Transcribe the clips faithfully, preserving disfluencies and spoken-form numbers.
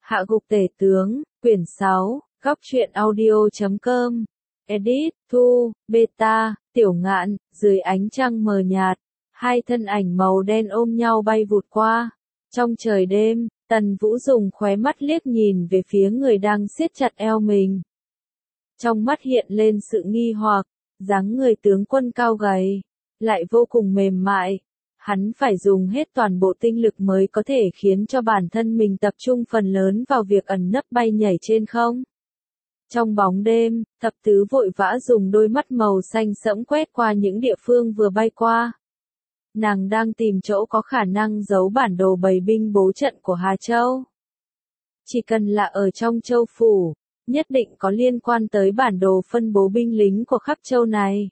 Hạ gục tể tướng, quyển sáu, góc truyện audio chấm com, edit, thu, beta, tiểu ngạn, dưới ánh trăng mờ nhạt, hai thân ảnh màu đen ôm nhau bay vụt qua. Trong trời đêm, Tần Vũ dùng khóe mắt liếc nhìn về phía người đang siết chặt eo mình. Trong mắt hiện lên sự nghi hoặc, dáng người tướng quân cao gầy, lại vô cùng mềm mại. Hắn phải dùng hết toàn bộ tinh lực mới có thể khiến cho bản thân mình tập trung phần lớn vào việc ẩn nấp bay nhảy trên không. Trong bóng đêm, thập tứ vội vã dùng đôi mắt màu xanh sẫm quét qua những địa phương vừa bay qua. Nàng đang tìm chỗ có khả năng giấu bản đồ bày binh bố trận của Hà Châu. Chỉ cần là ở trong châu phủ, nhất định có liên quan tới bản đồ phân bố binh lính của khắp châu này.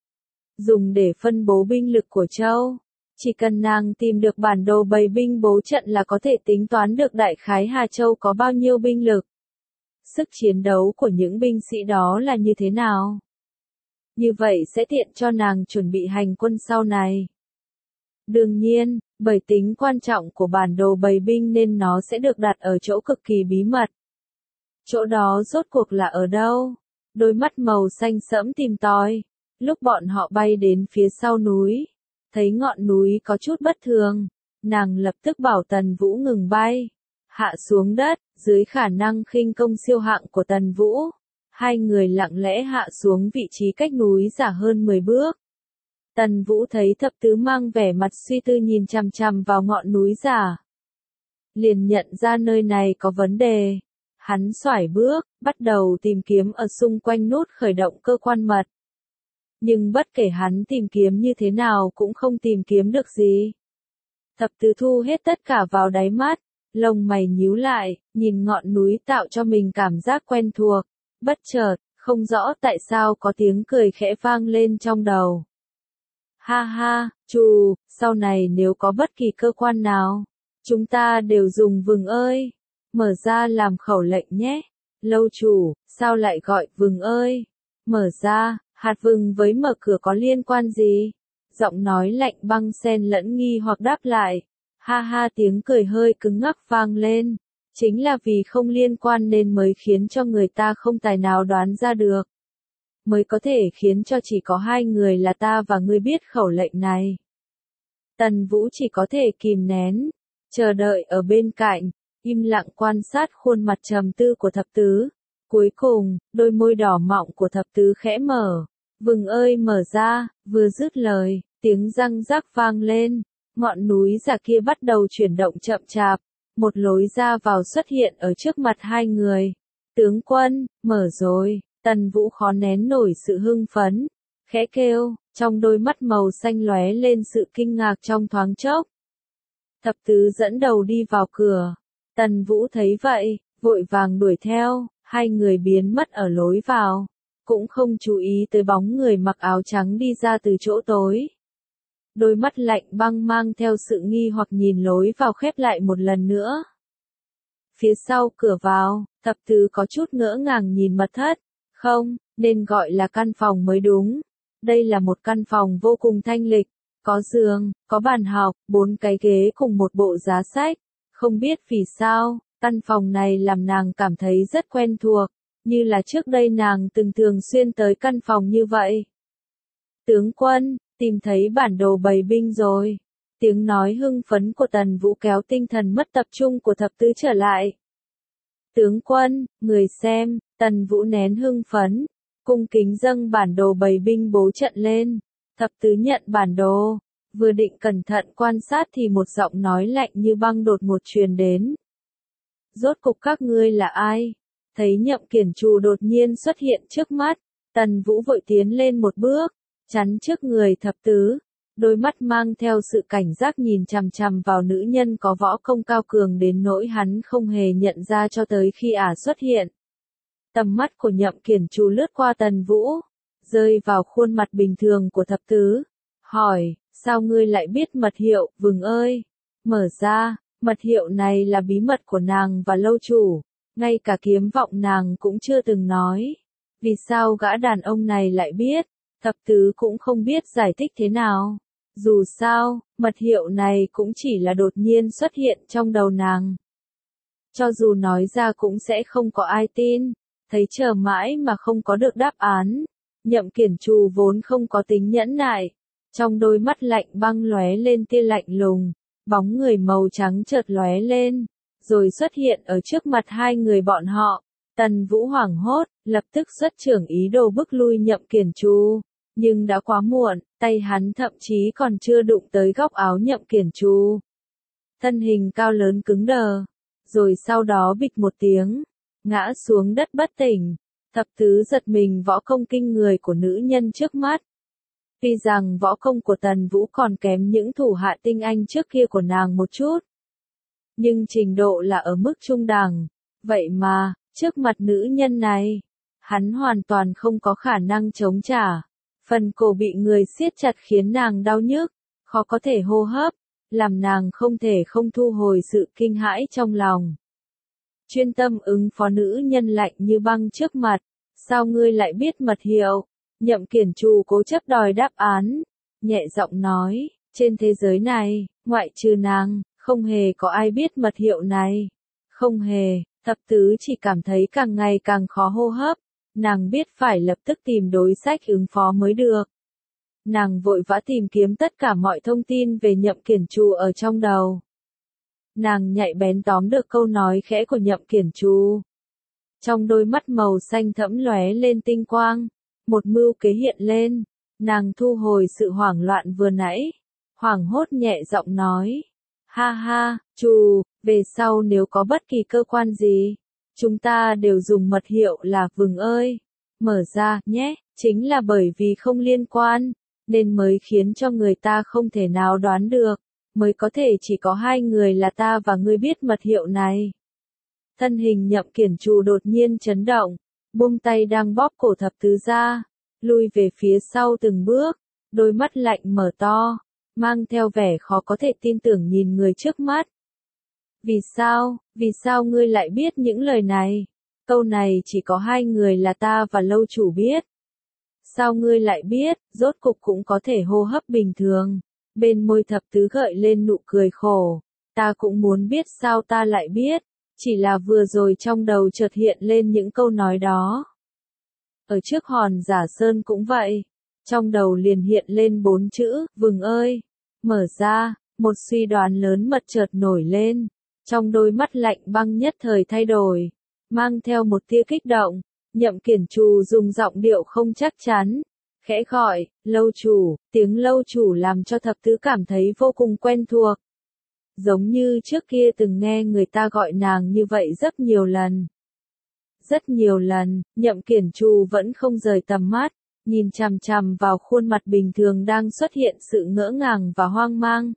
Dùng để phân bố binh lực của châu. Chỉ cần nàng tìm được bản đồ bày binh bố trận là có thể tính toán được đại khái Hà Châu có bao nhiêu binh lực. Sức chiến đấu của những binh sĩ đó là như thế nào? Như vậy sẽ tiện cho nàng chuẩn bị hành quân sau này. Đương nhiên, bởi tính quan trọng của bản đồ bày binh nên nó sẽ được đặt ở chỗ cực kỳ bí mật. Chỗ đó rốt cuộc là ở đâu? Đôi mắt màu xanh sẫm tìm tòi. Lúc bọn họ bay đến phía sau núi, thấy ngọn núi có chút bất thường, nàng lập tức bảo Tần Vũ ngừng bay, hạ xuống đất, dưới khả năng khinh công siêu hạng của Tần Vũ. Hai người lặng lẽ hạ xuống vị trí cách núi giả hơn mười bước. Tần Vũ thấy thập tứ mang vẻ mặt suy tư nhìn chằm chằm vào ngọn núi giả. Liền nhận ra nơi này có vấn đề. Hắn xoải bước, bắt đầu tìm kiếm ở xung quanh nút khởi động cơ quan mật. Nhưng bất kể hắn tìm kiếm như thế nào cũng không tìm kiếm được gì. Thập tứ thu hết tất cả vào đáy mắt, lông mày nhíu lại, nhìn ngọn núi tạo cho mình cảm giác quen thuộc. Bất chợt, không rõ tại sao có tiếng cười khẽ vang lên trong đầu. Ha ha, chù, sau này nếu có bất kỳ cơ quan nào, chúng ta đều dùng vừng ơi. Mở ra làm khẩu lệnh nhé. Lâu chủ, sao lại gọi vừng ơi? Mở ra, hạt vừng với mở cửa có liên quan gì? Giọng nói lạnh băng xen lẫn nghi hoặc đáp lại. Ha ha, tiếng cười hơi cứng ngắc vang lên. Chính là vì không liên quan nên mới khiến cho người ta không tài nào đoán ra được. Mới có thể khiến cho chỉ có hai người là ta và ngươi biết khẩu lệnh này. Tần Vũ chỉ có thể kìm nén, chờ đợi ở bên cạnh, im lặng quan sát khuôn mặt trầm tư của thập tứ. Cuối cùng, đôi môi đỏ mọng của thập tứ khẽ mở. Vừng ơi mở ra, vừa dứt lời, tiếng răng rắc vang lên. Ngọn núi giả kia bắt đầu chuyển động chậm chạp. Một lối ra vào xuất hiện ở trước mặt hai người. Tướng quân, mở rồi. Tần Vũ khó nén nổi sự hưng phấn. Khẽ kêu, trong đôi mắt màu xanh lóe lên sự kinh ngạc trong thoáng chốc. Thập tứ dẫn đầu đi vào cửa. Tần Vũ thấy vậy, vội vàng đuổi theo. Hai người biến mất ở lối vào, cũng không chú ý tới bóng người mặc áo trắng đi ra từ chỗ tối. Đôi mắt lạnh băng mang theo sự nghi hoặc nhìn lối vào khép lại một lần nữa. Phía sau cửa vào, thập tứ có chút ngỡ ngàng nhìn mật thất. Không, nên gọi là căn phòng mới đúng. Đây là một căn phòng vô cùng thanh lịch, có giường, có bàn học, bốn cái ghế cùng một bộ giá sách. Không biết vì sao, căn phòng này làm nàng cảm thấy rất quen thuộc, như là trước đây nàng từng thường xuyên tới căn phòng như vậy. Tướng quân, tìm thấy bản đồ bày binh rồi. Tiếng nói hưng phấn của Tần Vũ kéo tinh thần mất tập trung của thập tứ trở lại. Tướng quân, người xem, Tần Vũ nén hưng phấn, cung kính dâng bản đồ bày binh bố trận lên. Thập tứ nhận bản đồ, vừa định cẩn thận quan sát thì một giọng nói lạnh như băng đột ngột truyền đến. Rốt cục các ngươi là ai? Thấy Nhậm Kiển Trù đột nhiên xuất hiện trước mắt, Tần Vũ vội tiến lên một bước, chắn trước người thập tứ, đôi mắt mang theo sự cảnh giác nhìn chằm chằm vào nữ nhân có võ công cao cường đến nỗi hắn không hề nhận ra cho tới khi ả xuất hiện. Tầm mắt của Nhậm Kiển Trù lướt qua Tần Vũ, rơi vào khuôn mặt bình thường của thập tứ, hỏi, sao ngươi lại biết mật hiệu, vừng ơi? Mở ra. Mật hiệu này là bí mật của nàng và lâu chủ, ngay cả kiếm vọng nàng cũng chưa từng nói. Vì sao gã đàn ông này lại biết? Thập tứ cũng không biết giải thích thế nào. Dù sao, mật hiệu này cũng chỉ là đột nhiên xuất hiện trong đầu nàng. Cho dù nói ra cũng sẽ không có ai tin. Thấy chờ mãi mà không có được đáp án. Nhậm Kiển Trù vốn không có tính nhẫn nại. Trong đôi mắt lạnh băng lóe lên tia lạnh lùng. Bóng người màu trắng chợt lóe lên. Rồi xuất hiện ở trước mặt hai người bọn họ. Tần Vũ hoảng hốt, lập tức xuất trưởng ý đồ bức lui Nhậm Kiển Trù. Nhưng đã quá muộn, tay hắn thậm chí còn chưa đụng tới góc áo Nhậm Kiển Trù. Thân hình cao lớn cứng đờ. Rồi sau đó bịch một tiếng. Ngã xuống đất bất tỉnh. Thập tứ giật mình võ công kinh người của nữ nhân trước mắt. Tuy rằng võ công của Tần Vũ còn kém những thủ hạ tinh anh trước kia của nàng một chút. Nhưng trình độ là ở mức trung đẳng. Vậy mà, trước mặt nữ nhân này, hắn hoàn toàn không có khả năng chống trả. Phần cổ bị người siết chặt khiến nàng đau nhức, khó có thể hô hấp, làm nàng không thể không thu hồi sự kinh hãi trong lòng. Chuyên tâm ứng phó nữ nhân lạnh như băng trước mặt, sao ngươi lại biết mật hiệu? Nhậm Kiển Trù cố chấp đòi đáp án, nhẹ giọng nói, trên thế giới này, ngoại trừ nàng, không hề có ai biết mật hiệu này. Không hề, thập tứ chỉ cảm thấy càng ngày càng khó hô hấp, nàng biết phải lập tức tìm đối sách ứng phó mới được. Nàng vội vã tìm kiếm tất cả mọi thông tin về Nhậm Kiển Trù ở trong đầu. Nàng nhạy bén tóm được câu nói khẽ của Nhậm Kiển Trù. Trong đôi mắt màu xanh thẫm lóe lên tinh quang, một mưu kế hiện lên, nàng thu hồi sự hoảng loạn vừa nãy, hoảng hốt nhẹ giọng nói, ha ha, Trù, về sau nếu có bất kỳ cơ quan gì, chúng ta đều dùng mật hiệu là vừng ơi, mở ra, nhé, chính là bởi vì không liên quan, nên mới khiến cho người ta không thể nào đoán được, mới có thể chỉ có hai người là ta và ngươi biết mật hiệu này. Thân hình Nhậm Kiển Trù đột nhiên chấn động, buông tay đang bóp cổ thập tứ ra, lui về phía sau từng bước, đôi mắt lạnh mở to, mang theo vẻ khó có thể tin tưởng nhìn người trước mắt. Vì sao, vì sao ngươi lại biết những lời này? Câu này chỉ có hai người là ta và lâu chủ biết. Sao ngươi lại biết, rốt cục cũng có thể hô hấp bình thường. Bên môi thập tứ gợi lên nụ cười khổ. Ta cũng muốn biết sao ta lại biết. Chỉ là vừa rồi trong đầu chợt hiện lên những câu nói đó. Ở trước hòn giả sơn cũng vậy. Trong đầu liền hiện lên bốn chữ, vừng ơi. Mở ra, một suy đoán lớn mật chợt nổi lên. Trong đôi mắt lạnh băng nhất thời thay đổi. Mang theo một tia kích động. Nhậm Kiển Trù dùng giọng điệu không chắc chắn. Khẽ gọi, lâu chủ, tiếng lâu chủ làm cho thập tứ cảm thấy vô cùng quen thuộc. Giống như trước kia từng nghe người ta gọi nàng như vậy rất nhiều lần. Rất nhiều lần, Nhậm Kiển Trù vẫn không rời tầm mắt, nhìn chằm chằm vào khuôn mặt bình thường đang xuất hiện sự ngỡ ngàng và hoang mang.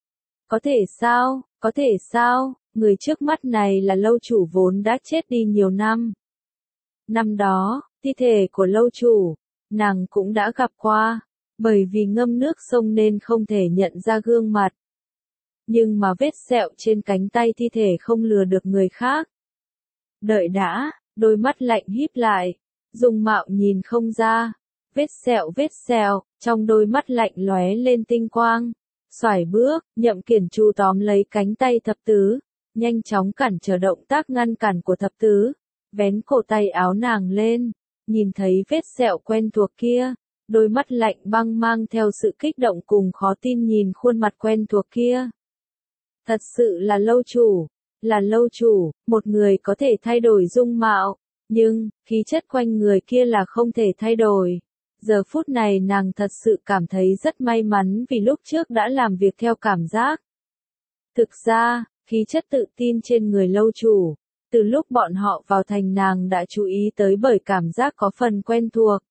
Có thể sao, có thể sao, người trước mắt này là lâu chủ vốn đã chết đi nhiều năm. Năm đó, thi thể của lâu chủ, nàng cũng đã gặp qua, bởi vì ngâm nước sông nên không thể nhận ra gương mặt. Nhưng mà vết sẹo trên cánh tay thi thể không lừa được người khác. Đợi đã, đôi mắt lạnh híp lại, dung mạo nhìn không ra, vết sẹo vết sẹo, trong đôi mắt lạnh lóe lên tinh quang. Xoải bước, Nhậm Kiển Trù tóm lấy cánh tay thập tứ, nhanh chóng cản trở động tác ngăn cản của thập tứ, vén cổ tay áo nàng lên, nhìn thấy vết sẹo quen thuộc kia, đôi mắt lạnh băng mang theo sự kích động cùng khó tin nhìn khuôn mặt quen thuộc kia. Thật sự là lâu chủ, là lâu chủ, một người có thể thay đổi dung mạo, nhưng, khí chất quanh người kia là không thể thay đổi. Giờ phút này nàng thật sự cảm thấy rất may mắn vì lúc trước đã làm việc theo cảm giác. Thực ra, khí chất tự tin trên người lâu chủ, từ lúc bọn họ vào thành nàng đã chú ý tới bởi cảm giác có phần quen thuộc.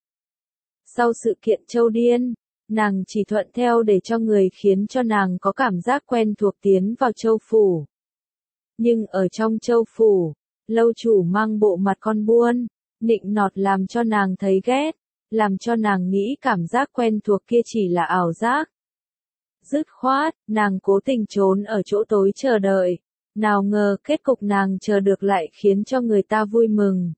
Sau sự kiện Châu Điên, nàng chỉ thuận theo để cho người khiến cho nàng có cảm giác quen thuộc tiến vào Châu Phủ. Nhưng ở trong Châu Phủ, lâu chủ mang bộ mặt con buôn, nịnh nọt làm cho nàng thấy ghét, làm cho nàng nghĩ cảm giác quen thuộc kia chỉ là ảo giác. Dứt khoát, nàng cố tình trốn ở chỗ tối chờ đợi, nào ngờ kết cục nàng chờ được lại khiến cho người ta vui mừng.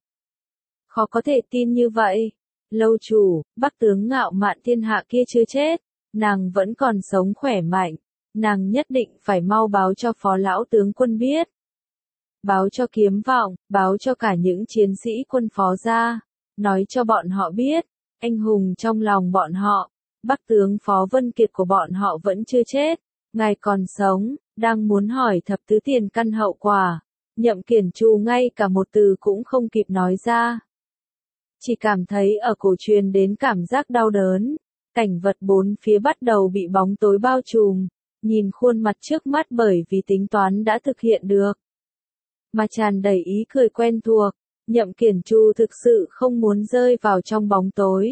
Khó có thể tin như vậy. Lâu chủ, Bắc tướng ngạo mạn thiên hạ kia chưa chết, nàng vẫn còn sống khỏe mạnh, nàng nhất định phải mau báo cho phó lão tướng quân biết. báo cho Kiếm Vọng, báo cho cả những chiến sĩ quân Phó gia, nói cho bọn họ biết, anh hùng trong lòng bọn họ, Bắc tướng Phó Vân Kiệt của bọn họ vẫn chưa chết, ngài còn sống, đang muốn hỏi thập tứ tiền căn hậu quả. Nhậm Kiển Chu ngay cả một từ cũng không kịp nói ra. Chỉ cảm thấy ở cổ truyền đến cảm giác đau đớn, cảnh vật bốn phía bắt đầu bị bóng tối bao trùm, nhìn khuôn mặt trước mắt bởi vì tính toán đã thực hiện được. Mà tràn đầy ý cười quen thuộc, Nhậm Kiển Chu thực sự không muốn rơi vào trong bóng tối.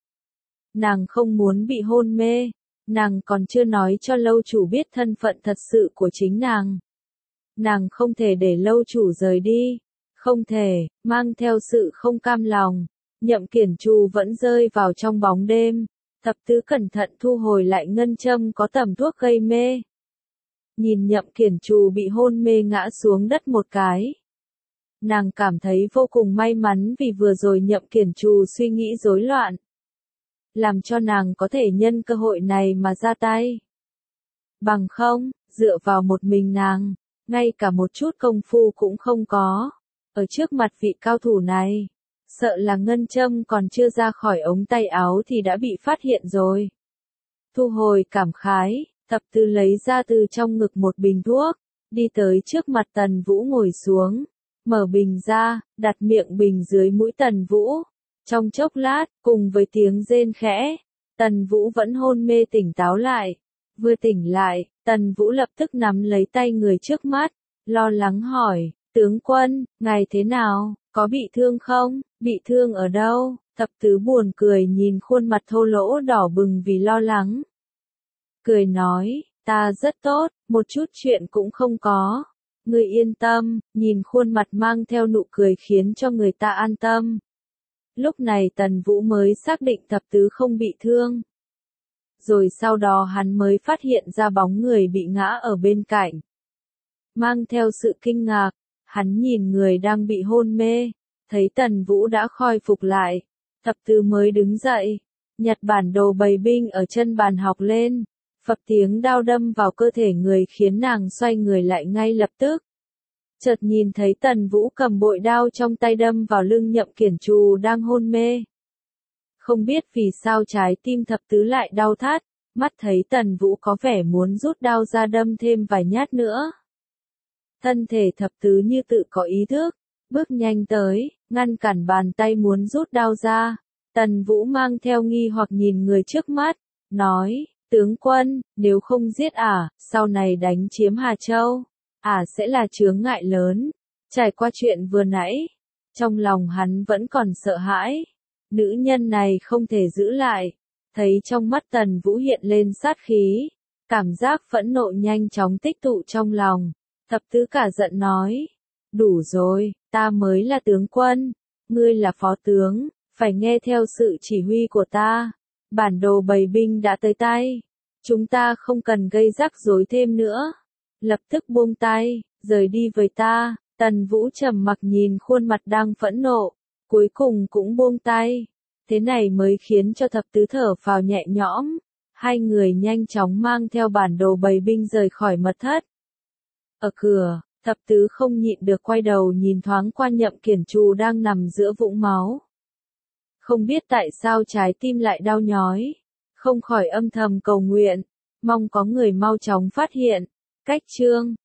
Nàng không muốn bị hôn mê, nàng còn chưa nói cho lâu chủ biết thân phận thật sự của chính nàng. Nàng không thể để lâu chủ rời đi, không thể, mang theo sự không cam lòng, Nhậm Kiển Chu vẫn rơi vào trong bóng đêm, thập tứ cẩn thận thu hồi lại ngân châm có tẩm thuốc gây mê. Nhìn Nhậm Kiển Chu bị hôn mê ngã xuống đất một cái. Nàng cảm thấy vô cùng may mắn vì vừa rồi Nhậm Kiển Chu suy nghĩ rối loạn. Làm cho nàng có thể nhân cơ hội này mà ra tay. Bằng không, dựa vào một mình nàng, ngay cả một chút công phu cũng không có. Ở trước mặt vị cao thủ này, sợ là ngân châm còn chưa ra khỏi ống tay áo thì đã bị phát hiện rồi. Thu hồi cảm khái, thập tứ lấy ra từ trong ngực một bình thuốc, đi tới trước mặt Tần Vũ ngồi xuống, mở bình ra, đặt miệng bình dưới mũi Tần Vũ. Trong chốc lát, cùng với tiếng rên khẽ, Tần Vũ vẫn hôn mê tỉnh táo lại. Vừa tỉnh lại, Tần Vũ lập tức nắm lấy tay người trước mắt, lo lắng hỏi, tướng quân, ngài thế nào, có bị thương không, bị thương ở đâu? Thập tứ buồn cười nhìn khuôn mặt thô lỗ đỏ bừng vì lo lắng. Cười nói, ta rất tốt, một chút chuyện cũng không có. Ngươi yên tâm, nhìn khuôn mặt mang theo nụ cười khiến cho người ta an tâm. Lúc này Tần Vũ mới xác định thập tứ không bị thương. Rồi sau đó hắn mới phát hiện ra bóng người bị ngã ở bên cạnh. Mang theo sự kinh ngạc, hắn nhìn người đang bị hôn mê, thấy Tần Vũ đã khôi phục lại. Thập tứ mới đứng dậy, nhặt bản đồ bày binh ở chân bàn học lên, phập tiếng đao đâm vào cơ thể người khiến nàng xoay người lại ngay lập tức. Chợt nhìn thấy Tần Vũ cầm bội đao trong tay đâm vào lưng Nhậm Kiển Chu đang hôn mê. Không biết vì sao trái tim thập tứ lại đau thắt, mắt thấy Tần Vũ có vẻ muốn rút đao ra đâm thêm vài nhát nữa. Thân thể thập tứ như tự có ý thức, bước nhanh tới, ngăn cản bàn tay muốn rút đao ra. Tần Vũ mang theo nghi hoặc nhìn người trước mắt, nói, tướng quân, nếu không giết ả, sau này đánh chiếm Hà Châu, ả sẽ là chướng ngại lớn. Trải qua chuyện vừa nãy, trong lòng hắn vẫn còn sợ hãi. Nữ nhân này không thể giữ lại. Thấy trong mắt Tần Vũ hiện lên sát khí, cảm giác phẫn nộ nhanh chóng tích tụ trong lòng. Thập tứ cả giận nói, đủ rồi, ta mới là tướng quân, ngươi là phó tướng, phải nghe theo sự chỉ huy của ta. Bản đồ bày binh đã tới tay, chúng ta không cần gây rắc rối thêm nữa. Lập tức buông tay, rời đi với ta. Tần Vũ trầm mặc nhìn khuôn mặt đang phẫn nộ, cuối cùng cũng buông tay. Thế này mới khiến cho thập tứ thở phào nhẹ nhõm. Hai người nhanh chóng mang theo bản đồ bày binh rời khỏi mật thất. Ở cửa, thập tứ không nhịn được quay đầu nhìn thoáng qua Nhậm Kiển Chu đang nằm giữa vũng máu. Không biết tại sao trái tim lại đau nhói, không khỏi âm thầm cầu nguyện, mong có người mau chóng phát hiện. Cách chương